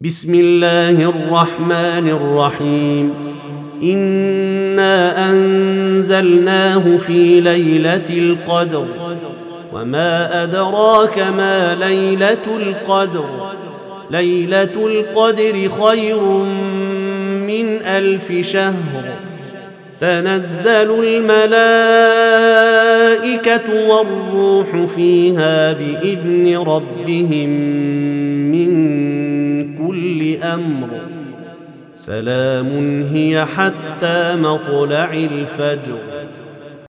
بسم الله الرحمن الرحيم. إنا أنزلناه في ليلة القدر، وما أدراك ما ليلة القدر. ليلة القدر خير من 1000 شهر. تنزل الملائكة والروح فيها بإذن ربهم من كل أمر. سلام هي حتى مطلع الفجر.